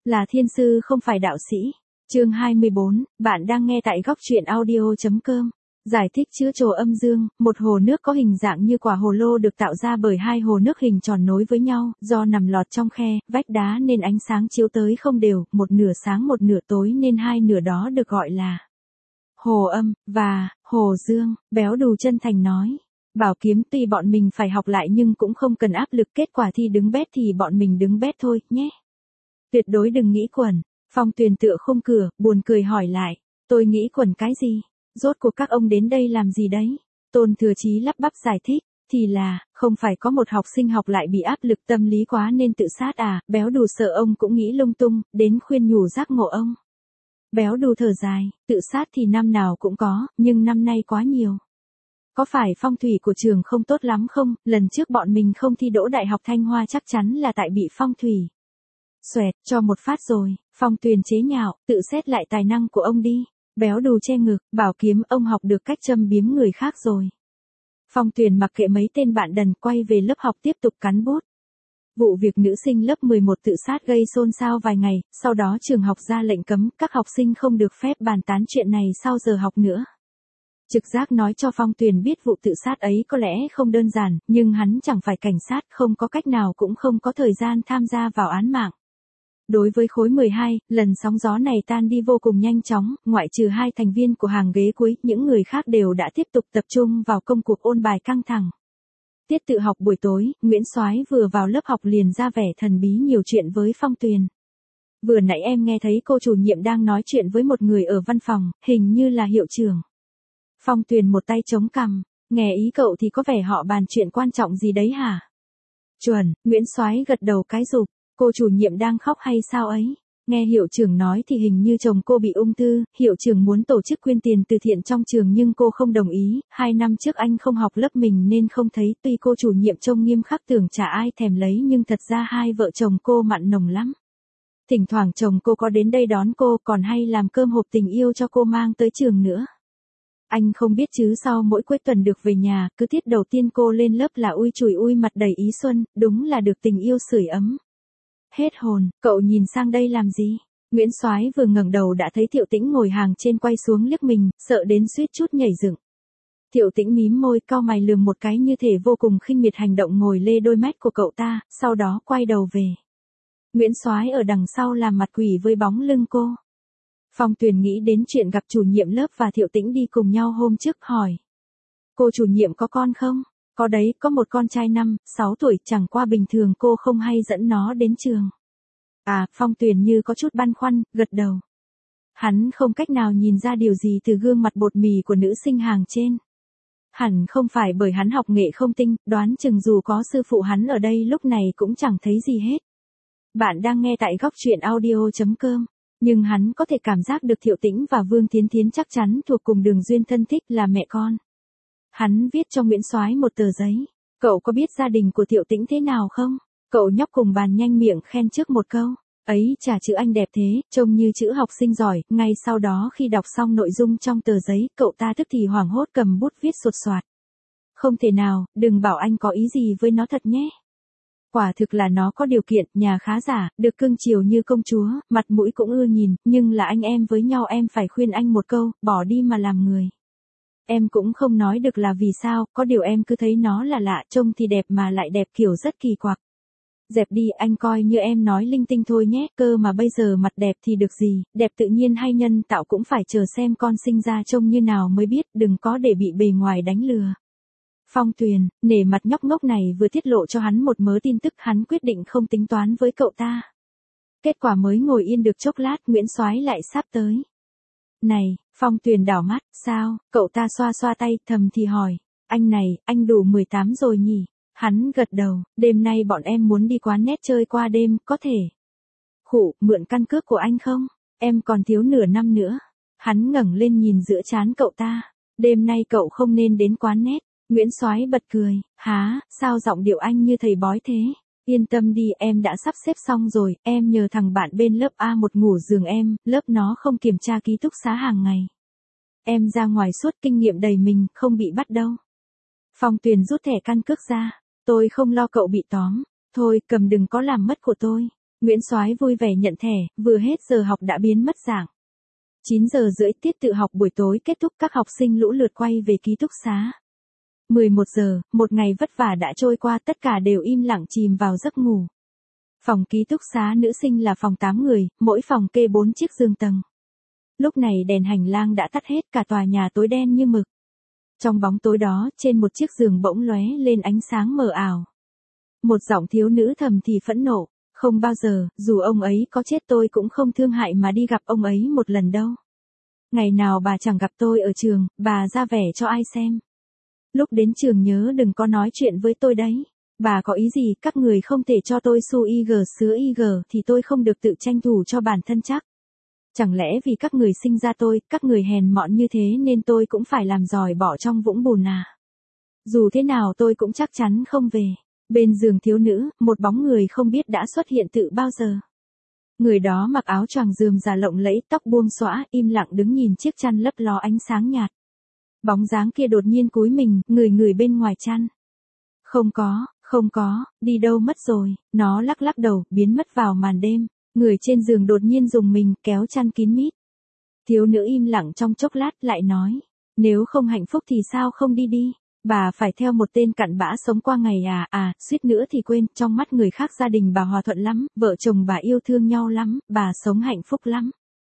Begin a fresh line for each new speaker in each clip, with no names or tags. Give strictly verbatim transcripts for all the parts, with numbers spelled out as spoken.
Là thiên sư không phải đạo sĩ. Chương hai mươi bốn, bạn đang nghe tại góc truyện audio chấm com. Giải thích chữa trồ âm dương, một hồ nước có hình dạng như quả hồ lô được tạo ra bởi hai hồ nước hình tròn nối với nhau, do nằm lọt trong khe, vách đá nên ánh sáng chiếu tới không đều, một nửa sáng một nửa tối nên hai nửa đó được gọi là hồ âm, và hồ dương. Béo Đù chân thành nói. Bảo Kiếm tuy bọn mình phải học lại nhưng cũng không cần áp lực, kết quả thi đứng bét thì bọn mình đứng bét thôi, nhé. Tuyệt đối đừng nghĩ quẩn. Phong Tuyền tựa khung cửa, buồn cười hỏi lại. Tôi nghĩ quẩn cái gì? Rốt cuộc các ông đến đây làm gì đấy? Tôn Thừa Chí lắp bắp giải thích. Thì là, không phải có một học sinh học lại bị áp lực tâm lý quá nên tự sát à? Béo Đù sợ ông cũng nghĩ lung tung, đến khuyên nhủ giác ngộ ông. Béo Đù thở dài, tự sát thì năm nào cũng có, nhưng năm nay quá nhiều. Có phải phong thủy của trường không tốt lắm không? Lần trước bọn mình không thi đỗ Đại học Thanh Hoa chắc chắn là tại bị phong thủy. Xoẹt, cho một phát rồi. Phong Tuyền chế nhạo, tự xét lại tài năng của ông đi. Béo Đù che ngực, Bảo Kiếm ông học được cách châm biếm người khác rồi. Phong Tuyền mặc kệ mấy tên bạn đần, quay về lớp học tiếp tục cắn bút. Vụ việc nữ sinh lớp mười một tự sát gây xôn xao vài ngày, sau đó trường học ra lệnh cấm các học sinh không được phép bàn tán chuyện này sau giờ học nữa. Trực giác nói cho Phong Tuyền biết vụ tự sát ấy có lẽ không đơn giản, nhưng hắn chẳng phải cảnh sát, không có cách nào cũng không có thời gian tham gia vào án mạng. Đối với khối mười hai, lần sóng gió này tan đi vô cùng nhanh chóng, ngoại trừ hai thành viên của hàng ghế cuối, những người khác đều đã tiếp tục tập trung vào công cuộc ôn bài căng thẳng. Tiết tự học buổi tối, Nguyễn Soái vừa vào lớp học liền ra vẻ thần bí nhiều chuyện với Phong Tuyền. Vừa nãy em nghe thấy cô chủ nhiệm đang nói chuyện với một người ở văn phòng, hình như là hiệu trưởng. Phong Tuyền một tay chống cằm, nghe ý cậu thì có vẻ họ bàn chuyện quan trọng gì đấy hả? Chuẩn, Nguyễn Soái gật đầu cái rụp, cô chủ nhiệm đang khóc hay sao ấy? Nghe hiệu trưởng nói thì hình như chồng cô bị ung thư, hiệu trưởng muốn tổ chức quyên tiền từ thiện trong trường nhưng cô không đồng ý, hai năm trước anh không học lớp mình nên không thấy, tuy cô chủ nhiệm trông nghiêm khắc tưởng chả ai thèm lấy nhưng thật ra hai vợ chồng cô mặn nồng lắm. Thỉnh thoảng chồng cô có đến đây đón cô còn hay làm cơm hộp tình yêu cho cô mang tới trường nữa. Anh không biết chứ sau mỗi cuối tuần được về nhà, cứ tiết đầu tiên cô lên lớp là ui chùi ui mặt đầy ý xuân, đúng là được tình yêu sưởi ấm. Hết hồn, cậu nhìn sang đây làm gì? Nguyễn Soái vừa ngẩng đầu đã thấy Thiệu Tĩnh ngồi hàng trên quay xuống liếc mình, sợ đến suýt chút nhảy dựng. Thiệu Tĩnh mím môi cau mày lườm một cái như thể vô cùng khinh miệt hành động ngồi lê đôi mét của cậu ta, sau đó quay đầu về. Nguyễn Soái ở đằng sau làm mặt quỷ với bóng lưng cô. Phong Tuyền nghĩ đến chuyện gặp chủ nhiệm lớp và Thiệu Tĩnh đi cùng nhau hôm trước hỏi. Cô chủ nhiệm có con không? Có đấy, có một con trai năm, sáu tuổi, chẳng qua bình thường cô không hay dẫn nó đến trường. À, Phong Tuyền như có chút băn khoăn, gật đầu. Hắn không cách nào nhìn ra điều gì từ gương mặt bột mì của nữ sinh hàng trên. Hẳn không phải bởi hắn học nghệ không tinh, đoán chừng dù có sư phụ hắn ở đây lúc này cũng chẳng thấy gì hết. Bạn đang nghe tại góc truyện audio chấm com. Nhưng hắn có thể cảm giác được Thiệu Tĩnh và Vương Thiến Thiến chắc chắn thuộc cùng đường duyên thân thích là mẹ con. Hắn viết cho Nguyễn Soái một tờ giấy. Cậu có biết gia đình của Thiệu Tĩnh thế nào không? Cậu nhóc cùng bàn nhanh miệng khen trước một câu. Ấy chà chữ anh đẹp thế, trông như chữ học sinh giỏi. Ngay sau đó khi đọc xong nội dung trong tờ giấy, cậu ta tức thì hoảng hốt cầm bút viết sột soạt. Không thể nào, đừng bảo anh có ý gì với nó thật nhé. Quả thực là nó có điều kiện, nhà khá giả, được cưng chiều như công chúa, mặt mũi cũng ưa nhìn, nhưng là anh em với nhau em phải khuyên anh một câu, bỏ đi mà làm người. Em cũng không nói được là vì sao, có điều em cứ thấy nó là lạ, trông thì đẹp mà lại đẹp kiểu rất kỳ quặc. Dẹp đi, anh coi như em nói linh tinh thôi nhé, cơ mà bây giờ mặt đẹp thì được gì, đẹp tự nhiên hay nhân tạo cũng phải chờ xem con sinh ra trông như nào mới biết, đừng có để bị bề ngoài đánh lừa. Phong Tuyền, nể mặt nhóc ngốc này vừa tiết lộ cho hắn một mớ tin tức, hắn quyết định không tính toán với cậu ta. Kết quả mới ngồi yên được chốc lát, Nguyễn Soái lại sắp tới. Này, Phong Tuyền đảo mắt, sao? Cậu ta xoa xoa tay, thầm thì hỏi. Anh này, anh đủ mười tám rồi nhỉ? Hắn gật đầu, đêm nay bọn em muốn đi quán net chơi qua đêm, có thể. Khụ, mượn căn cước của anh không? Em còn thiếu nửa năm nữa. Hắn ngẩng lên nhìn giữa trán cậu ta. Đêm nay cậu không nên đến quán net. Nguyễn Soái bật cười, há, sao giọng điệu anh như thầy bói thế? Yên tâm đi, em đã sắp xếp xong rồi, em nhờ thằng bạn bên lớp A một ngủ giường em, lớp nó không kiểm tra ký túc xá hàng ngày. Em ra ngoài suốt kinh nghiệm đầy mình, không bị bắt đâu. Phong Tuyền rút thẻ căn cước ra, tôi không lo cậu bị tóm, thôi cầm đừng có làm mất của tôi. Nguyễn Soái vui vẻ nhận thẻ, vừa hết giờ học đã biến mất dạng. chín giờ rưỡi tiết tự học buổi tối kết thúc, các học sinh lũ lượt quay về ký túc xá. mười một giờ, một ngày vất vả đã trôi qua, tất cả đều im lặng chìm vào giấc ngủ. Phòng ký túc xá nữ sinh là phòng tám người, mỗi phòng kê bốn chiếc giường tầng. Lúc này đèn hành lang đã tắt hết, cả tòa nhà tối đen như mực. Trong bóng tối đó, trên một chiếc giường bỗng lóe lên ánh sáng mờ ảo. Một giọng thiếu nữ thầm thì phẫn nộ, không bao giờ, dù ông ấy có chết tôi cũng không thương hại mà đi gặp ông ấy một lần đâu. Ngày nào bà chẳng gặp tôi ở trường, bà ra vẻ cho ai xem. Lúc đến trường nhớ đừng có nói chuyện với tôi đấy. Bà có ý gì, các người không thể cho tôi xu y gờ sứa y gờ thì tôi không được tự tranh thủ cho bản thân chắc. Chẳng lẽ vì các người sinh ra tôi, các người hèn mọn như thế nên tôi cũng phải làm giỏi bỏ trong vũng bùn à? Dù thế nào tôi cũng chắc chắn không về. Bên giường thiếu nữ, một bóng người không biết đã xuất hiện từ bao giờ. Người đó mặc áo choàng rườm rà lộng lẫy, tóc buông xõa, im lặng đứng nhìn chiếc chăn lấp ló ánh sáng nhạt. Bóng dáng kia đột nhiên cúi mình, người người bên ngoài chăn. Không có, không có, đi đâu mất rồi, nó lắc lắc đầu, biến mất vào màn đêm. Người trên giường đột nhiên dùng mình, kéo chăn kín mít. Thiếu nữ im lặng trong chốc lát lại nói, nếu không hạnh phúc thì sao không đi đi, bà phải theo một tên cặn bã sống qua ngày à, à, suýt nữa thì quên, trong mắt người khác gia đình bà hòa thuận lắm, vợ chồng bà yêu thương nhau lắm, bà sống hạnh phúc lắm.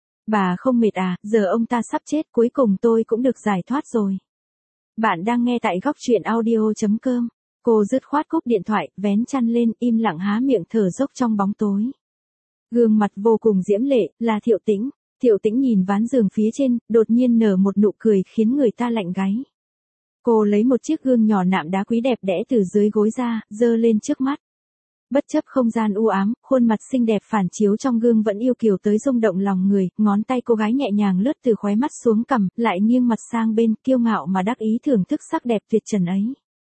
Bà không mệt à, giờ ông ta sắp chết, cuối cùng tôi cũng được giải thoát rồi. Bạn đang nghe tại góc truyện audio.com. Cô dứt khoát cúp điện thoại, vén chăn lên, im lặng há miệng thở dốc trong bóng tối. Gương mặt vô cùng diễm lệ, là Thiệu Tĩnh. Thiệu Tĩnh nhìn ván giường phía trên, đột nhiên nở một nụ cười khiến người ta lạnh gáy. Cô lấy một chiếc gương nhỏ nạm đá quý đẹp đẽ từ dưới gối ra, giơ lên trước mắt. Bất chấp không gian u ám, khuôn mặt xinh đẹp phản chiếu trong gương vẫn yêu kiều tới rung động lòng người, ngón tay cô gái nhẹ nhàng lướt từ khóe mắt xuống cằm, lại nghiêng mặt sang bên, kiêu ngạo mà đắc ý thưởng thức sắc đẹp tuyệt trần ấy.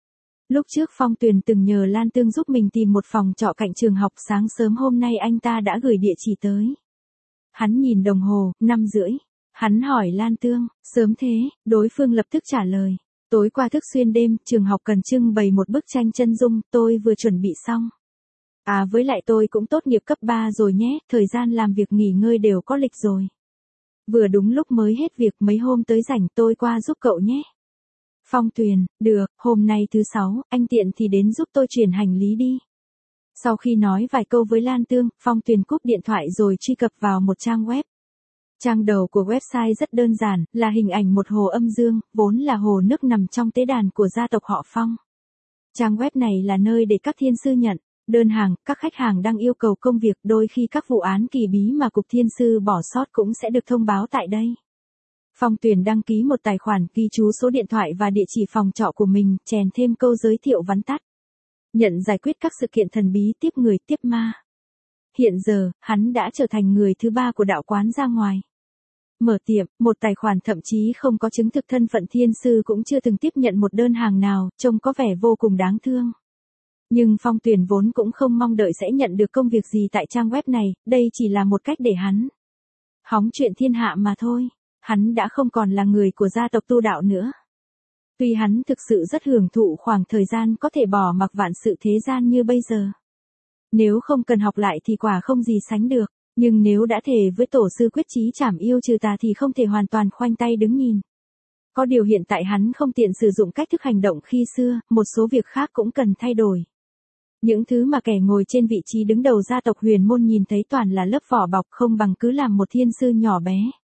Lúc trước Phong Tuyền từng nhờ Lan Tương giúp mình tìm một phòng trọ cạnh trường học, sáng sớm hôm nay anh ta đã gửi địa chỉ tới. Hắn nhìn đồng hồ, năm rưỡi. Hắn hỏi Lan Tương, sớm thế, đối phương lập tức trả lời. Tối qua thức xuyên đêm, trường học cần trưng bày một bức tranh chân dung, tôi vừa chuẩn bị xong. À với lại tôi cũng tốt nghiệp cấp ba rồi nhé, thời gian làm việc nghỉ ngơi đều có lịch rồi. Vừa đúng lúc mới hết việc, mấy hôm tới rảnh tôi qua giúp cậu nhé. Phong Tuyền, được, hôm nay thứ sáu, anh tiện thì đến giúp tôi chuyển hành lý đi. Sau khi nói vài câu với Lan Tương, Phong Tuyền cúp điện thoại rồi truy cập vào một trang web. Trang đầu của website rất đơn giản, là hình ảnh một hồ âm dương, vốn là hồ nước nằm trong tế đàn của gia tộc họ Phong. Trang web này là nơi để các thiên sư nhận đơn hàng, các khách hàng đang yêu cầu công việc, đôi khi các vụ án kỳ bí mà cục thiên sư bỏ sót cũng sẽ được thông báo tại đây. Phong Tuyền đăng ký một tài khoản, ghi chú số điện thoại và địa chỉ phòng trọ của mình, chèn thêm câu giới thiệu vắn tắt. Nhận giải quyết các sự kiện thần bí, tiếp người tiếp ma. Hiện giờ, hắn đã trở thành người thứ ba của đạo quán ra ngoài. Mở tiệm, một tài khoản thậm chí không có chứng thực thân phận thiên sư cũng chưa từng tiếp nhận một đơn hàng nào, trông có vẻ vô cùng đáng thương. Nhưng Phong Tuyền vốn cũng không mong đợi sẽ nhận được công việc gì tại trang web này, đây chỉ là một cách để hắn hóng chuyện thiên hạ mà thôi. Hắn đã không còn là người của gia tộc tu đạo nữa. Tuy hắn thực sự rất hưởng thụ khoảng thời gian có thể bỏ mặc vạn sự thế gian như bây giờ. Nếu không cần học lại thì quả không gì sánh được, nhưng nếu đã thề với tổ sư quyết chí trảm yêu trừ tà thì không thể hoàn toàn khoanh tay đứng nhìn. Có điều hiện tại hắn không tiện sử dụng cách thức hành động khi xưa, một số việc khác cũng cần thay đổi. Những thứ mà kẻ ngồi trên vị trí đứng đầu gia tộc Huyền Môn nhìn thấy toàn là lớp vỏ bọc, không bằng cứ làm một thiên sư nhỏ bé.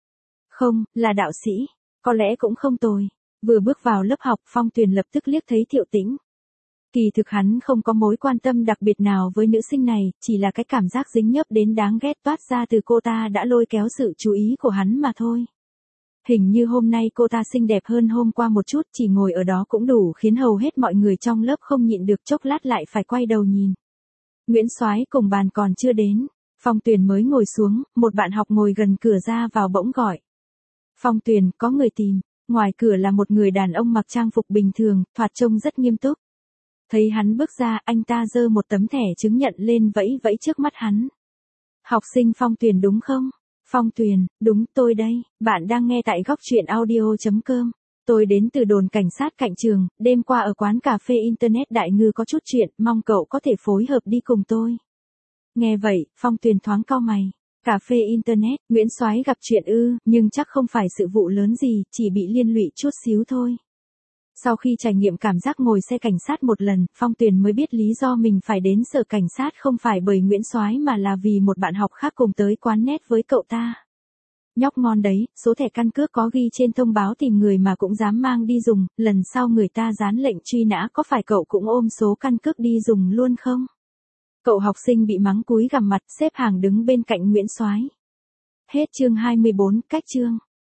Không, là đạo sĩ, có lẽ cũng không tồi. Vừa bước vào lớp học, Phong Tuyền lập tức liếc thấy Thiệu Tĩnh. Kỳ thực hắn không có mối quan tâm đặc biệt nào với nữ sinh này, chỉ là cái cảm giác dính nhớp đến đáng ghét toát ra từ cô ta đã lôi kéo sự chú ý của hắn mà thôi. Hình như hôm nay cô ta xinh đẹp hơn hôm qua một chút, chỉ ngồi ở đó cũng đủ khiến hầu hết mọi người trong lớp không nhịn được, chốc lát lại phải quay đầu nhìn. Nguyễn Soái cùng bàn còn chưa đến, Phong Tuyền mới ngồi xuống, một bạn học ngồi gần cửa ra vào bỗng gọi. Phong Tuyền, có người tìm. Ngoài cửa là một người đàn ông mặc trang phục bình thường, thoạt trông rất nghiêm túc. Thấy hắn bước ra, anh ta giơ một tấm thẻ chứng nhận lên vẫy vẫy trước mắt hắn. Học sinh Phong Tuyền đúng không? Phong Tuyền, đúng, tôi đây, bạn đang nghe tại góc truyện audio.com. Tôi đến từ đồn cảnh sát cạnh trường, đêm qua ở quán cà phê Internet Đại Ngư có chút chuyện, mong cậu có thể phối hợp đi cùng tôi. Nghe vậy, Phong Tuyền thoáng cau mày. Cà phê internet, Nguyễn Soái gặp chuyện ư, nhưng chắc không phải sự vụ lớn gì, chỉ bị liên lụy chút xíu thôi. Sau khi trải nghiệm cảm giác ngồi xe cảnh sát một lần, Phong Tuyền mới biết lý do mình phải đến sở cảnh sát không phải bởi Nguyễn Soái mà là vì một bạn học khác cùng tới quán net với cậu ta. Nhóc ngon đấy, số thẻ căn cước có ghi trên thông báo tìm người mà cũng dám mang đi dùng, lần sau người ta dán lệnh truy nã có phải cậu cũng ôm số căn cước đi dùng luôn không? Cậu học sinh bị mắng cúi gằm mặt xếp hàng đứng bên cạnh Nguyễn Soái. Hết chương hai mươi bốn, cách chương.